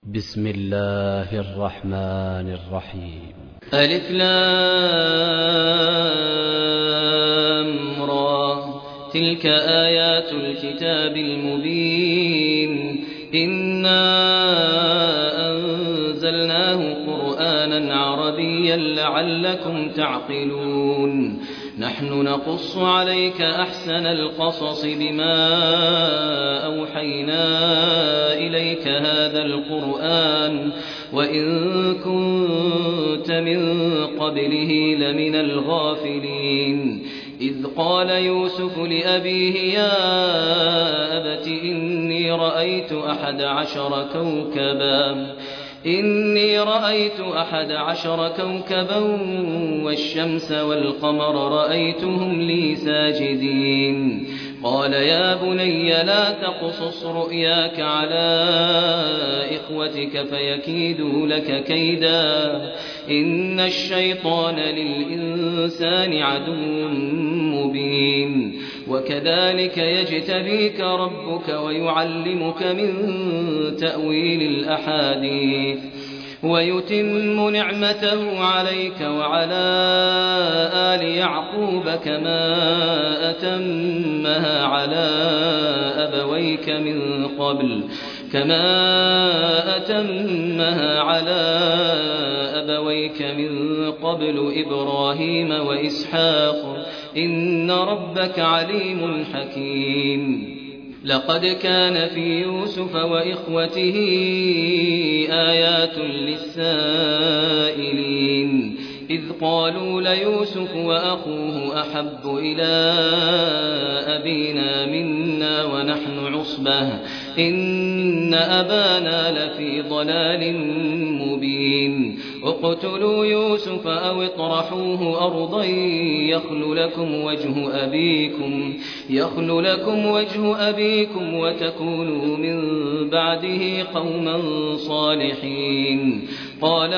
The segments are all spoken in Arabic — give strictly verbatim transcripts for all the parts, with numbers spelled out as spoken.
بسم الله الرحمن الرحيم. ألف لام را تلك آيات الكتاب المبين إنا أنزلناه قرآنا عربيا لعلكم تعقلون نحن نقص عليك أحسن القصص بما أوحينا إليك هذا القرآن وإن كنت من قبله لمن الغافلين إذ قال يوسف لأبيه يا أبت إني رأيت أحد عشر كوكبا إني رأيت أحد عشر كوكبا والشمس والقمر رأيتهم لي ساجدين قال يا بني لا تقصص رؤياك على إخوتك فيكيدوا لك كيدا إن الشيطان للإنسان عدو مبين وكذلك يجتبيك ربك ويعلمك من تأويل الأحاديث ويتم نعمته عليك وعلى آل يعقوب كما أتمها على أبويك من قبل كما أتمها على أبويك من قبل إبراهيم وإسحاق إن ربك عليم حكيم لقد كان في يوسف وإخوته آيات للسائلين إذ قالوا ليوسف وأخوه أحب إلى أبينا منا ونحن عصبة إن أبانا لفي ضلال مبين اقتلوا يوسف أو اطرحوه أرضا يخل لكم وجه أبيكم يخل لكم وجه أبيكم وتكونوا من بعده قوما صالحين قال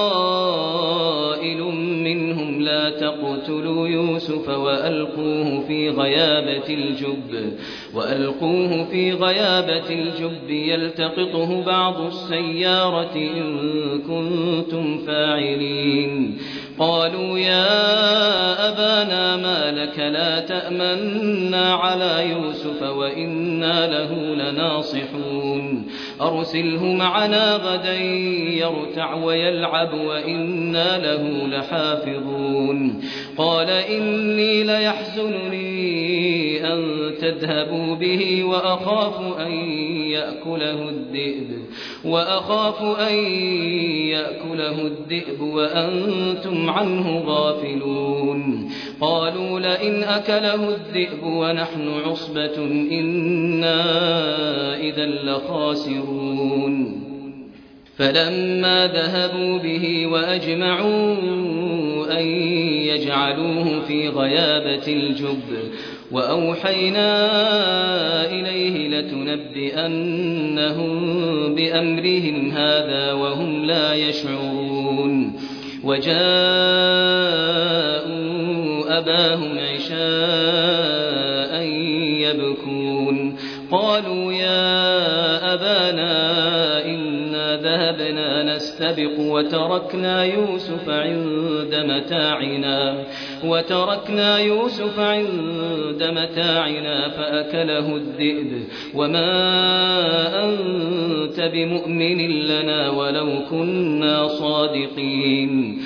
قائل منهم لا تقتلوا يوسف وألقوه في غيابة الجب وألقوه في غيابة الجب يلتقطه بعض السيارة إن كنتم فاعلين قالوا يا أبانا ما لك لا تأمنا على يوسف وإنا له لناصحون أرسله معنا غدا يرتع ويلعب وإنا له لحافظون قال إني ليحزنني أن تذهبوا به وأخاف أن يأكله الذئب وأخاف أن يأكله الذئب وأنتم عنه غافلون قالوا لئن أكله الذئب ونحن عصبة إنا إذا لخاسرون فلما ذهبوا به وأجمعوا أن يجعلوه في غيابة الجب وأوحينا إليه لتنبئنهم بأمرهم هذا وهم لا يشعرون وجاءوا أباهم عشاء يبكون قالوا يا أبانا إنا ذهبنا نستبق وتركنا يوسف عند متاعنا وتركنا يوسف عند متاعنا فأكله الذئب وما أنت بمؤمن لنا ولو كنا صادقين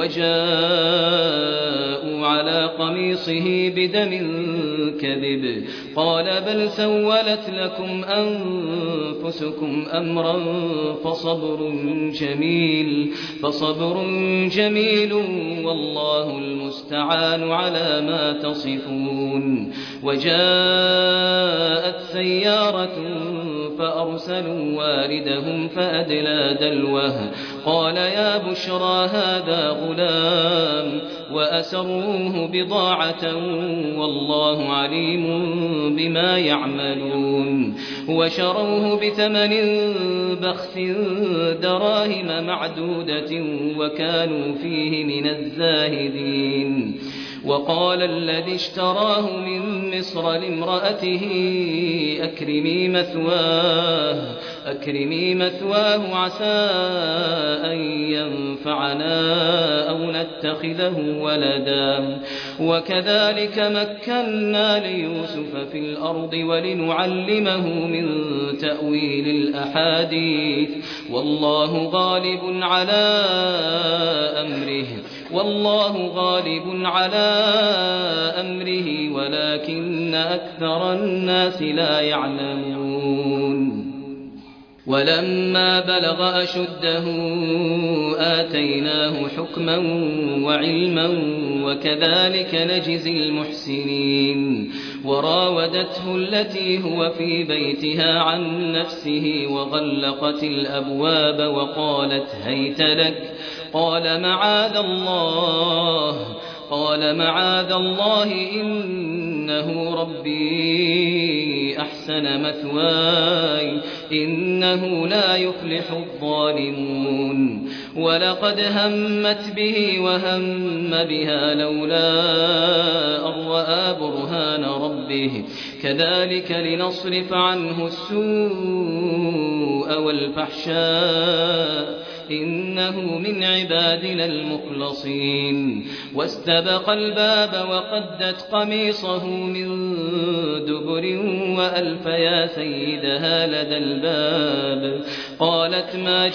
وجاءوا على قميصه بدم كذب قال بل سولت لكم أنفسكم أمرا فصبر جميل فصبر جميل والله المستعان على ما تصفون وجاءت سيارة فأرسلوا واردهم فأدلى دلوه قال يا بشرى هذا غلام وأسروه بضاعة والله عليم بما يعملون وشروه بثمن بخس دراهم معدودة وكانوا فيه من الزاهدين وقال الذي اشتراه من مصر لامرأته أكرمي مثواه أكرمي مثواه عسى أن ينفعنا أو نتخذه ولدا وكذلك مكنا ليوسف في الأرض ولنعلمه من تأويل الأحاديث والله غالب على أمره والله غالب على أمره ولكن أكثر الناس لا يعلمون ولما بلغ أشده آتيناه حكما وعلما وكذلك نجزي المحسنين وراودته التي هو في بيتها عن نفسه وغلقت الأبواب وقالت هيت لك قال معاذ الله قال معاذ الله إنه ربي أحسن مثواي إنه لا يفلح الظالمون ولقد همت به وهم بها لولا أن رأى برهان ربه كذلك لنصرف عنه السوء والفحشاء إنه من عبادنا المخلصين واستبق الباب وقدت قميصه من دبر وألف يا سيدها لدى الباب قالت ما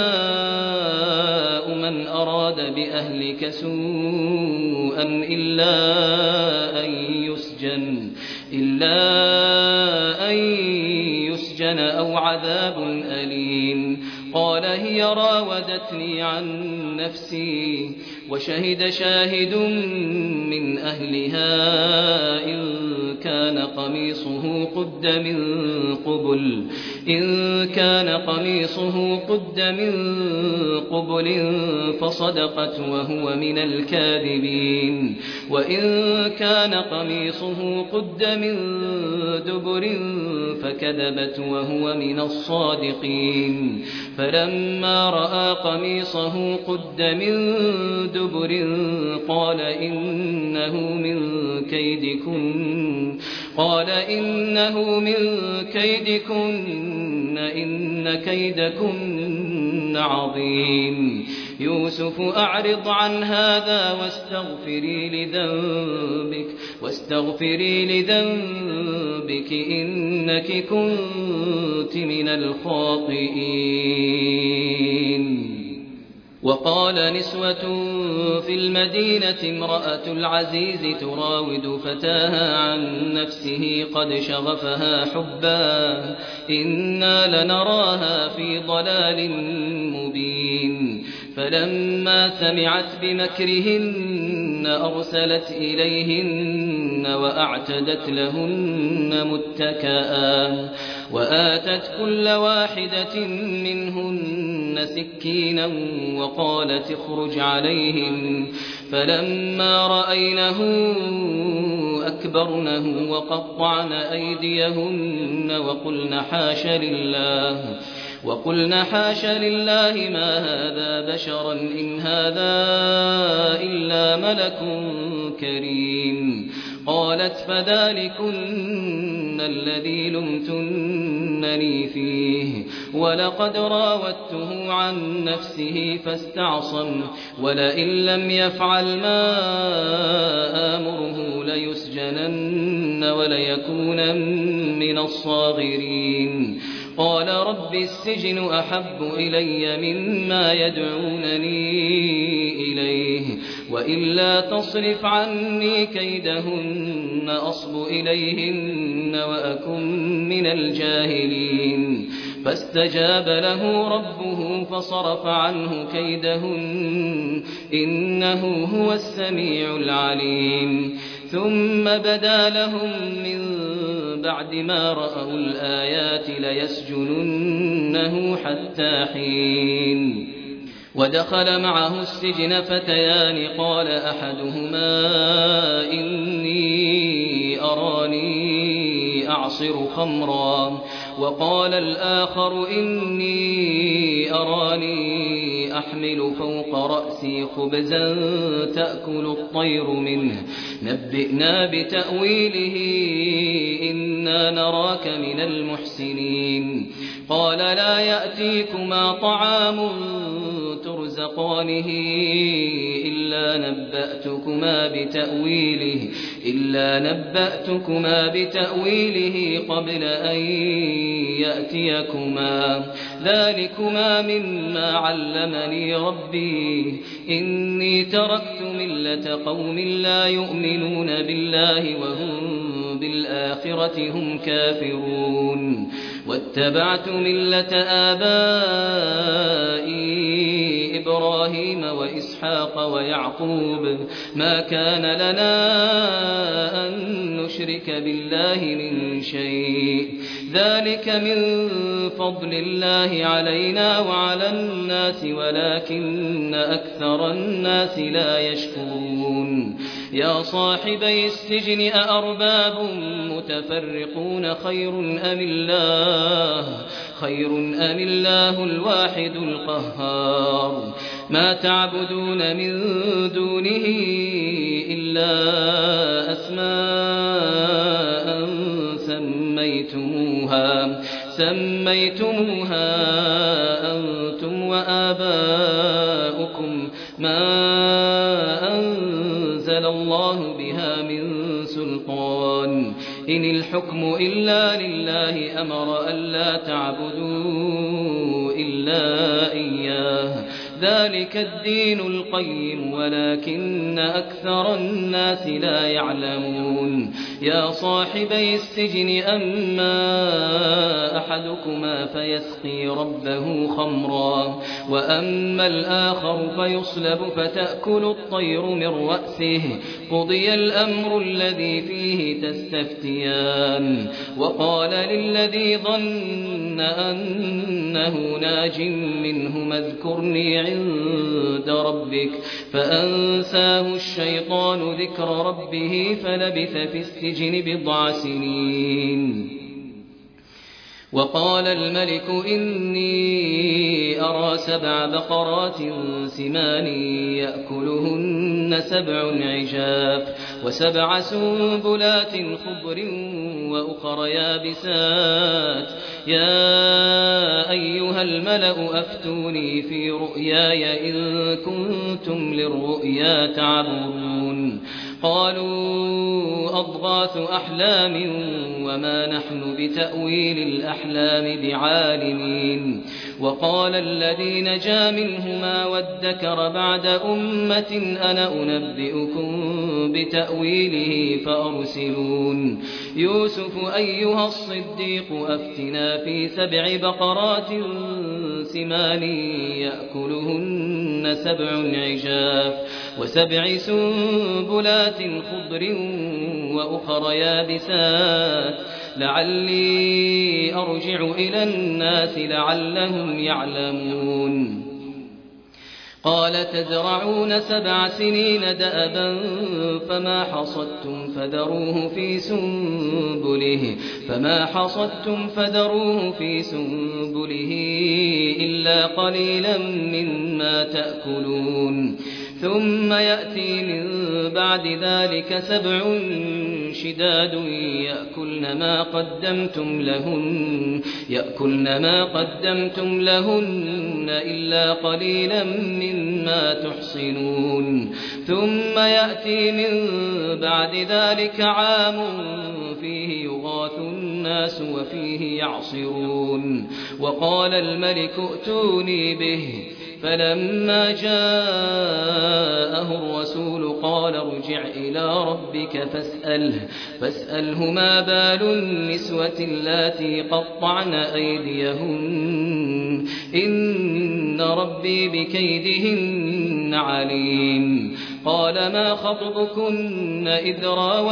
جزاء من أراد بأهلك سوءا إلا أن يسجن إلا أن يسجن أو عذاب أليم قال هي راودتني عن نفسي وشهد شاهد من أهلها إن كان قميصه قد من قبل إن كان قميصه قد من قبل فصدقت وهو من الكاذبين وإن كان قميصه قد من دبر فكذبت وهو من الصادقين فلما رأى قميصه قد من دبر قال إنه من كيدكن قال إنه من كيدكن إن كيدكن عظيم يوسف أعرض عن هذا واستغفري لذنبك واستغفري لذنبك إنك كنت من الخاطئين وقال نسوة في المدينة امرأة العزيز تراود فتاها عن نفسه قد شغفها حبا إنا لنراها في ضلال مبين فلما سمعت بمكرهن أرسلت إليهن وأعتدت لهن متكئا وآتت كل واحدة منهن سكينا وقالت اخرج عليهم فلما رأينه أكبرنه وقطعن أيديهن وقلن حاش لله وقلن حاش لله ما هذا بشرا إن هذا إلا ملك كريم قالت فذلكن الذي لمتنني فيه ولقد راودته عن نفسه فاستعصم ولئن لم يفعل ما آمره ليسجنن وليكون من الصاغرين قال رب السجن أحب إلي مما يدعونني إليه وإلا تصرف عني كيدهن أصب إليهن وأكن من الجاهلين فاستجاب له ربه فصرف عنه كيدهن إنه هو السميع العليم ثم بدا لهم من بعد ما رأوا الآيات ليسجننه حتى حين ودخل معه السجن فتيان قال أحدهما إني أراني أعصر خمرا وقال الآخر إني أراني أحمل فوق رأسي خبزا تأكل الطير منه نبئنا بتأويله إنا نراك من المحسنين قال لا يأتيكما طعام ترزقانه إلا نبأتكما بتأويله إلا نبأتكما بتأويله قبل أن يأتيكما ذلكما مما علمني ربي إني تركت ملة قوم لا يؤمنون بالله وهم بالآخرة هم كافرون واتبعت ملة آبائي إبراهيم وإسحاق ويعقوب ما كان لنا أن نشرك بالله من شيء ذلك من فضل الله علينا وعلى الناس ولكن أكثر الناس لا يشكرون يا صاحبي السجن أأرباب متفرقون خير أم الله خير أم الله الواحد القهار ما تعبدون من دونه إلا أسماء سميتموها سميتموها أنتم وآباؤكم ما أنزل الله بها من سلطان إن الحكم إلا لله أمر ألا تعبدوا إلا إياه ذلك الدين القيم ولكن أكثر الناس لا يعلمون يا صاحبي السجن أما أحدكما فيسقي ربه خمرا وأما الآخر فيصلب فتأكل الطير من رأسه قضي الأمر الذي فيه تستفتيان وقال للذي ظن أنه ناج منهما اذكرني عند ربك فأنساه الشيطان ذكر ربه فلبث في السجن بضع سنين وقال الملك إني أرى سبع بقرات سمان يأكلهن سبع عجاف وسبع سنبلات خضر وأخر يابسات يا أيها الملأ أفتوني في رؤياي إن كنتم للرؤيا تعبرون قالوا أضغاث أحلام وما نحن بتأويل الأحلام بعالمين وقال الذي نجا منهما وادكر بعد أمة أنا أنبئكم بتأويله فأرسلون يوسف أيها الصديق أفتنا في سبع بقرات سمان يأكلهن سبع عجاف وسبع سنبلات خضر وأخر يابسات لعلي أرجع إلى الناس لعلهم يعلمون قال تزرعون سبع سنين دأبا فما حصدتم فذروه في سنبله فما حصدتم فذروه في سنبله إلا قليلا مما تأكلون ثم يأتي من بعد ذلك سبع شداد يأكلن ما قدمتم لهن يأكلن ما قدمتم لهن إلا قليلا مما تحصنون ثم يأتي من بعد ذلك عام فيه يغاث الناس وفيه يعصرون وقال الملك ائتوني به فلما جاءه الرسول قال ارجع إلى ربك فاسأله, فاسأله ما بال النسوة اللاتي قطعن أيديهن إن ربي بكيدهن عليم قال ما خطبكن إذ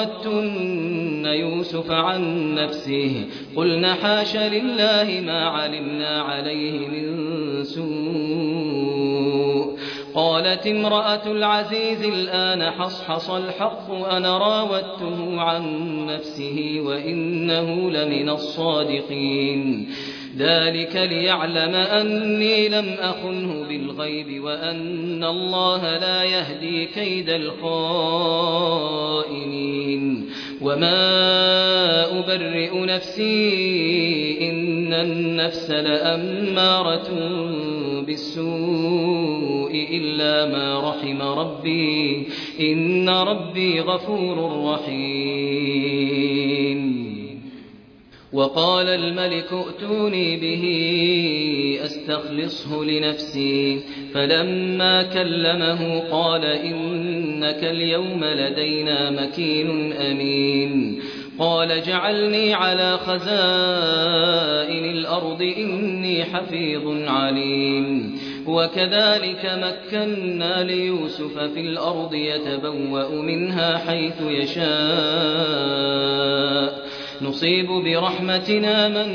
راوتن يوسف عن نفسه قلنا حاش لله ما علمنا عليه من سوء قالت امرأة العزيز الآن حصحص الحق أنا راودته عن نفسه وإنه لمن الصادقين ذلك ليعلم أني لم أخنه بالغيب وأن الله لا يهدي كيد الخائنين وما أبرئ نفسي إن النفس لأمارة بالسوء إلا ما رحم ربي إن ربي غفور رحيم وقال الملك ائتوني به أستخلصه لنفسي فلما كلمه قال إنك اليوم لدينا مكين أمين قال جعلني على خزائن الأرض إني حفيظ عليم وكذلك مكنا ليوسف في الأرض يتبوأ منها حيث يشاء نصيب برحمتنا من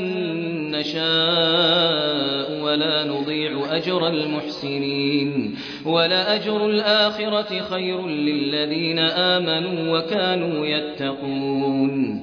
نشاء ولا نضيع أجر المحسنين ولأجر الآخرة خير للذين آمنوا وكانوا يتقون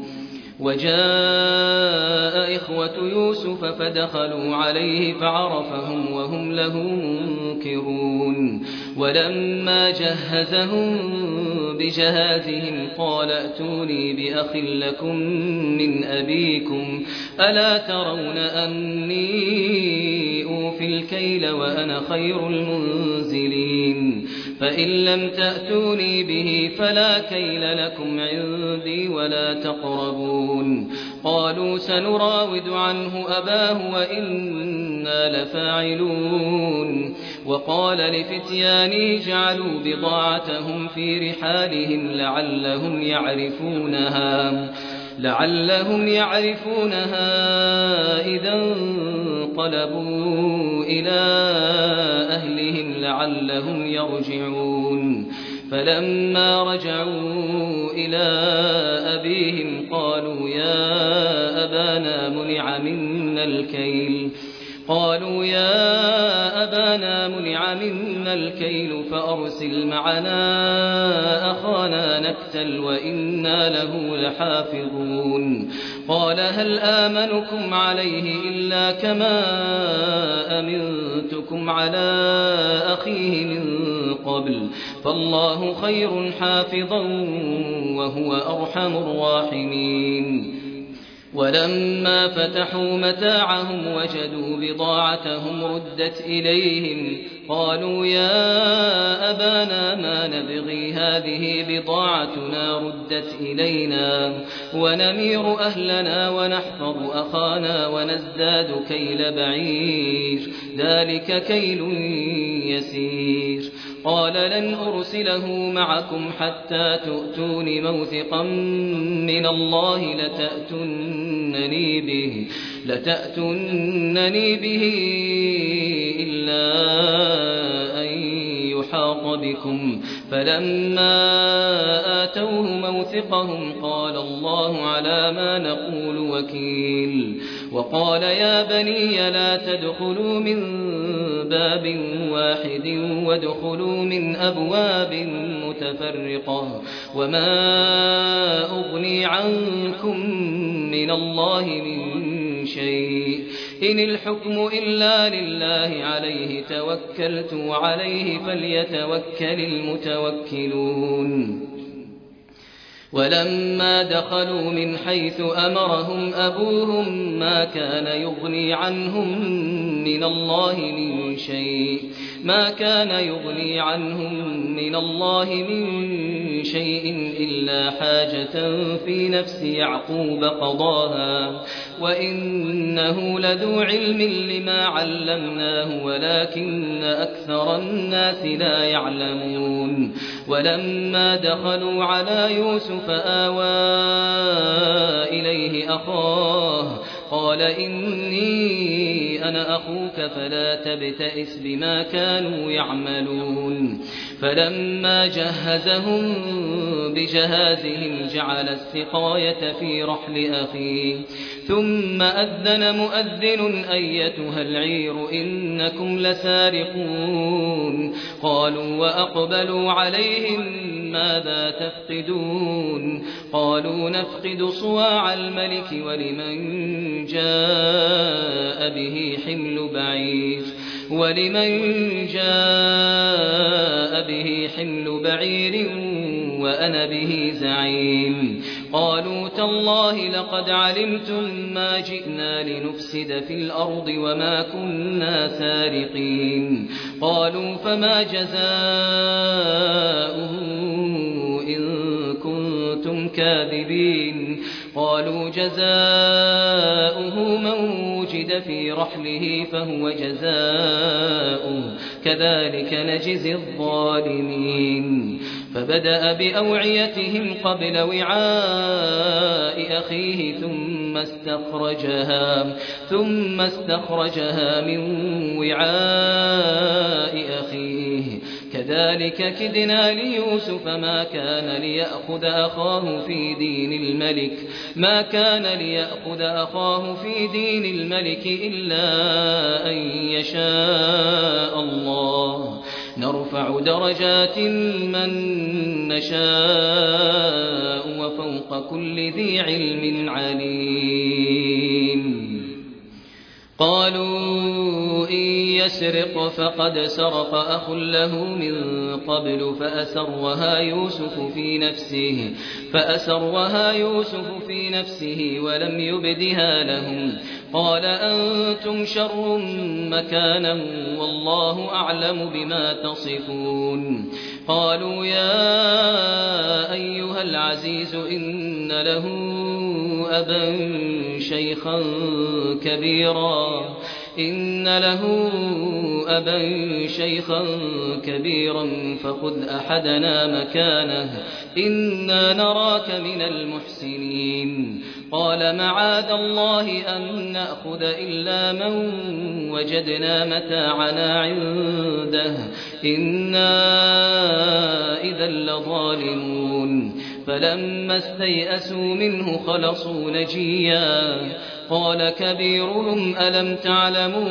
وجاء إخوة يوسف فدخلوا عليه فعرفهم وهم له منكرون ولما جهزهم بجهازهم قال ائتوني بأخ لكم من أبيكم ألا ترون أني أوفي الكيل وأنا خير المنزلين فإن لم تأتوني به فلا كيل لكم عندي ولا تقربون قالوا سنراود عنه أباه وإنا لفاعلون وقال لفتيانه جعلوا بضاعتهم في رحالهم لعلهم يعرفونها لعلهم يعرفونها إذا انقلبوا إلى أهلهم لعلهم يرجعون فلما رجعوا إلى أبيهم قالوا يا أبانا منع منا الكيل قالوا يا أبانا منع منا الكيل فأرسل معنا أخانا نكتل وإنا له لحافظون قال هل آمنكم عليه إلا كما أمنتكم على أخيه من قبل فالله خير حافظا وهو أرحم الراحمين ولما فتحوا متاعهم وجدوا بضاعتهم ردت إليهم قالوا يا أبانا ما نبغي هذه بضاعتنا ردت إلينا ونمير أهلنا ونحفظ أخانا ونزداد كيل بعير ذلك كيل يسير قال لن أرسله معكم حتى تؤتون موثقا من الله لتأتونني به, لتأتونني به إلا أن يحاط بكم فلما آتوه موثقهم قال الله على ما نقول وكيل وقال يا بني لا تدخلوا من باب واحد وادخلوا من أبواب متفرقة وما أغني عنكم من الله من شيء إن الحكم إلا لله عليه توكلت وعليه فليتوكل المتوكلون ولما دخلوا من حيث أمرهم أبوهم ما كان يغني عنهم من الله من شيء ما كان يغني عنهم من الله من شيء إلا حاجة في نفس يعقوب قضاها وإنه لذو علم لما علمناه ولكن أكثر الناس لا يعلمون ولما دخلوا على يوسف آوى إليه أخاه قال إني أنا أخوك فلا تبتئس بما كانوا يعملون فلما جهزهم بجهازهم جعل السقاية في رحل أخيه ثم أذن مؤذن أيتها العير إنكم لسارقون قالوا وأقبلوا عليهم ماذا تفقدون قالوا نفقد صواع الملك ولمن جاء به حمل بعير ولمن جاء به حمل بعير وأنا به زعيم قالوا تالله لقد علمتم ما جئنا لنفسد في الأرض وما كنا سارقين قالوا فما جزاؤه إن كنتم كاذبين قالوا جزاؤه من وجد في رحله فهو جزاؤه كذلك نجزي الظالمين فبدأ بأوعيتهم قبل وعاء أخيه ثم استخرجها ثم استخرجها من وعاء أخيه كذلك كدنا ليوسف ما كان ليأخذ أخاه في دين الملك ما كان ليأخذ أخاه في دين الملك إلا أن يشاء الله نرفع درجات من نشاء وفوق كل ذي علم عليم قالوا إن يسرق فقد سرق أخ له من قبل فأسرها يوسف في نفسه فأسرها يوسف في نفسه ولم يبدها لهم قال أنتم شر مكانا والله أعلم بما تصفون قالوا يا أيها العزيز إن له أبا شيخا كبيرا إن له أبا شيخا كبيرا فخذ أحدنا مكانه إنا نراك من المحسنين قال معاذ الله أن نأخذ إلا من وجدنا متاعنا عنده إنا إذا لظالمون فلما استيئسوا منه خلصوا نجيا قال كبيرهم ألم تعلموا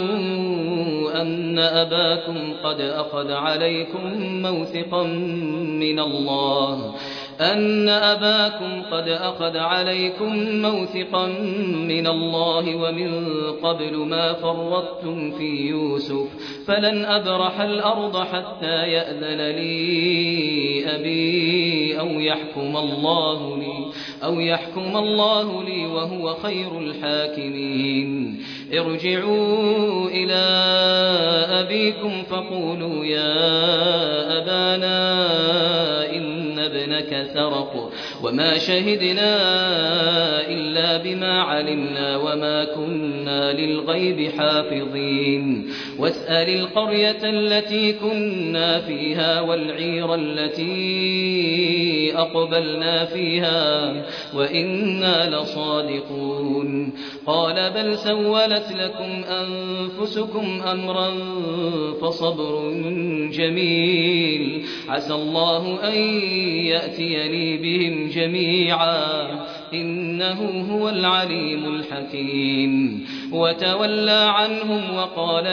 أن أباكم قد أخذ عليكم موثقا من الله أن أباكم قد أخذ عليكم موثقا من الله ومن قبل ما فرطتم في يوسف فلن أبرح الأرض حتى يأذن لي أبي أو يحكم الله لي أو يحكم الله لي وهو خير الحاكمين ارجعوا إلى أبيكم فقولوا يا أبانا إن ابنك سرق وما شهدنا إلا بما علمنا وما كنا للغيب حافظين واسأل القرية التي كنا فيها والعير التي أقبلنا فيها وإنا لصادقون قال بل سولت لكم أنفسكم أمرا فصبر جميل عسى الله أن يأتيني بهم جميعا إنه هو العليم الحكيم وتولى عنهم وقال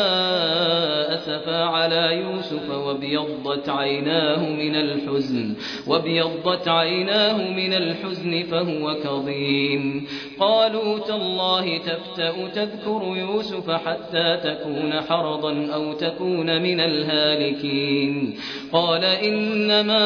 يا أسفا على يوسف وابيضت عيناه من الحزن وابيضت عيناه من الحزن فهو كظيم قالوا تالله تفتأ تذكر يوسف حتى تكون حرضا أو تكون من الهالكين قال إنما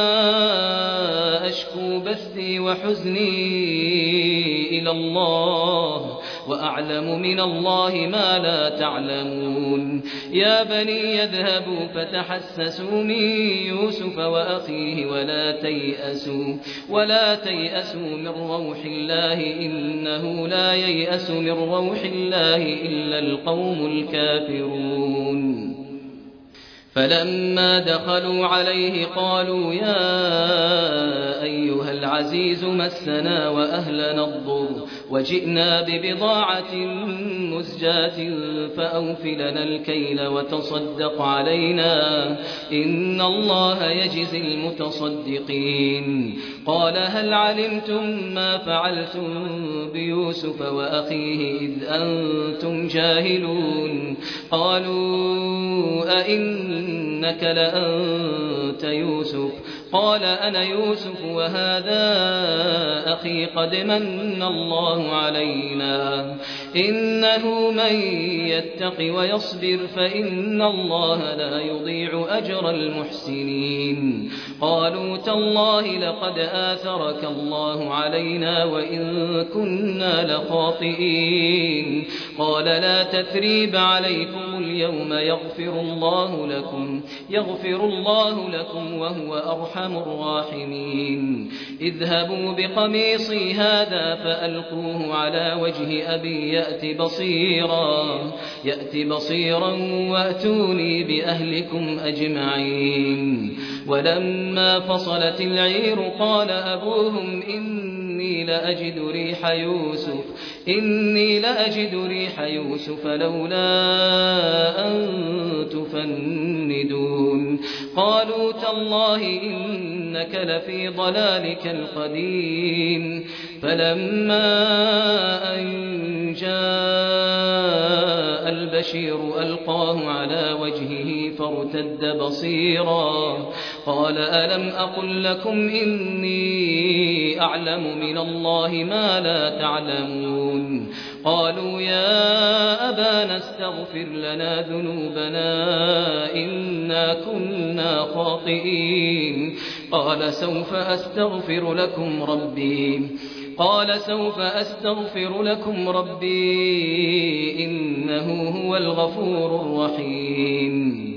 أشكو بثي وحزني إلى الله وأعلم من الله ما لا تعلمون يا بني يذهبوا فتحسسوا من يوسف وأخيه ولا تيأسوا ولا تيأسوا من روح الله إنه لا ييأس من روح الله إلا القوم الكافرون فلما دخلوا عليه قالوا يا أيها العزيز مسنا وأهلنا الضر وجئنا ببضاعة مزجاة فأوف لنا الكيل وتصدق علينا إن الله يجزي المتصدقين قال هل علمتم ما فعلتم بيوسف وأخيه إذ أنتم جاهلون قالوا أئنك لأنت يوسف قال أنا يوسف وهذا أخي قد من الله علينا إنه من يتق ويصبر فإن الله لا يضيع أجر المحسنين قالوا تالله لقد آثرك الله علينا وإن كنا لخاطئين قال لا تثريب عليكم اليوم يغفر الله لكم يغفر الله لكم وهو أرحم الراحمين اذهبوا بقميصي هذا فألقوه على وجه أبي يأت بصيرا يأت بصيرا وأتوني بأهلكم أجمعين ولما فصلت العير قال أبوهم إني لأجد ريح يوسف إني لأجد ريح يوسف لولا أن تفندون قالوا تالله إنك لفي ضلالك القديم فلما أن جاء البشير ألقاه على وجهه فارتد بصيرا قال ألم أقل لكم إني أعلم من الله ما لا تعلمون قالوا يا أبانا استغفر لنا ذنوبنا إنا كنا خاطئين قال سوف أستغفر لكم ربي قال سوف أستغفر لكم ربي إنه هو الغفور الرحيم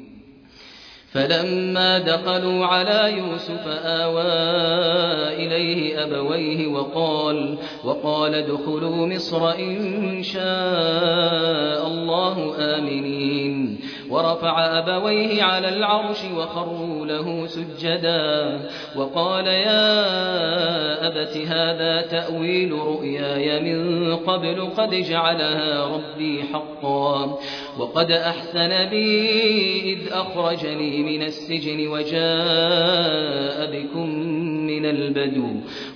فلما دخلوا على يوسف آوى إليه أبويه وقال وقال ادخلوا مصر إن شاء الله آمنين ورفع أبويه على العرش وخروا له سجدا وقال يا أبت هذا تأويل رؤياي من قبل قد جعلها ربي حقا وقد أحسن بي إذ أخرجني من السجن وجاء بكم من البدو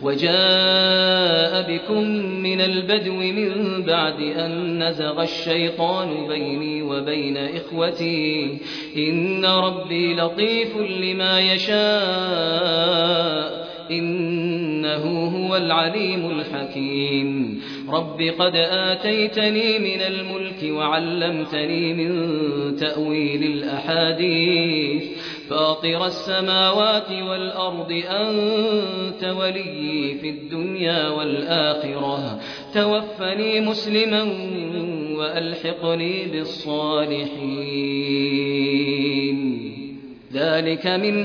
وجاء بكم من البدو من بعد أن نزغ الشيطان بيني وبين إخوتي إن ربي لطيف لما يشاء إنه هو العليم الحكيم رب قد آتيتني من الملك وعلمتني من تأويل الأحاديث فاطر السماوات والأرض أنت ولي في الدنيا والآخرة توفني مسلما وألحقني بالصالحين ذلك من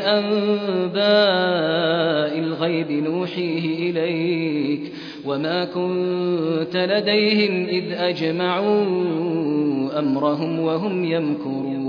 أنباء الغيب نوحيه إليك وما كنت لديهم إذ أجمعوا أمرهم وهم يمكرون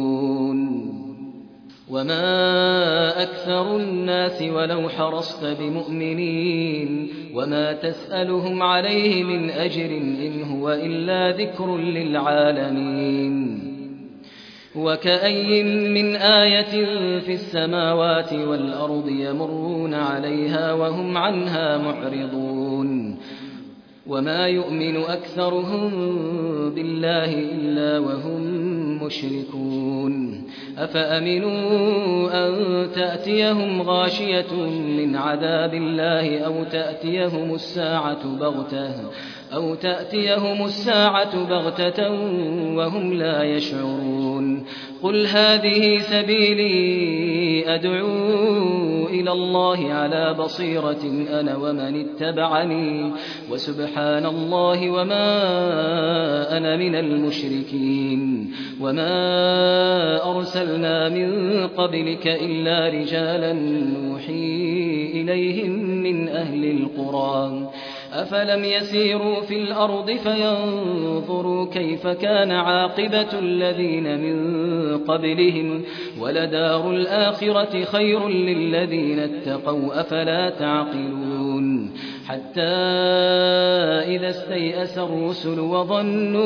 وما أكثر الناس ولو حرصت بمؤمنين وما تسألهم عليه من أجر إن هو إلا ذكر للعالمين وكأي من آية في السماوات والأرض يمرون عليها وهم عنها معرضون وما يؤمن أكثرهم بالله إلا وهم مشركون أفأمنوا أن تأتيهم غاشية من عذاب الله أو تأتيهم الساعة بغتة أو تأتيهم الساعة بغتة وهم لا يشعرون قل هذه سبيلي أدعو إلى الله على بصيرة أنا ومن اتبعني وسبحان الله وما أنا من المشركين وما أرسلنا من قبلك إلا رجالا نوحي إليهم من أهل القرى أفلم يسيروا في الأرض فينظروا كيف كان عاقبة الذين من قبلهم ولدار الآخرة خير للذين اتقوا أفلا تعقلون حتى إذا استيأس الرسل وظنوا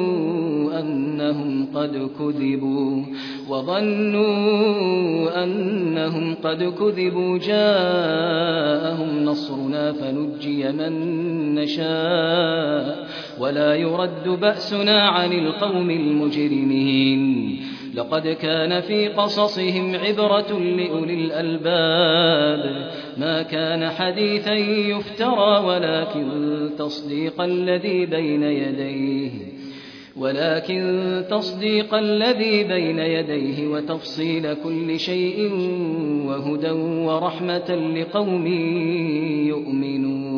أنهم قد كذبوا وظنوا أنهم قد كذبوا جاءهم نصرنا فنجي من نشاء ولا يرد بأسنا عن القوم المجرمين لقد كان في قصصهم عبرة لأولي الألباب ما كان حديثا يفترى ولكن تصديق الذي بين يديه ولكن تصديق الذي بين يديه وتفصيل كل شيء وهدى ورحمة لقوم يؤمنون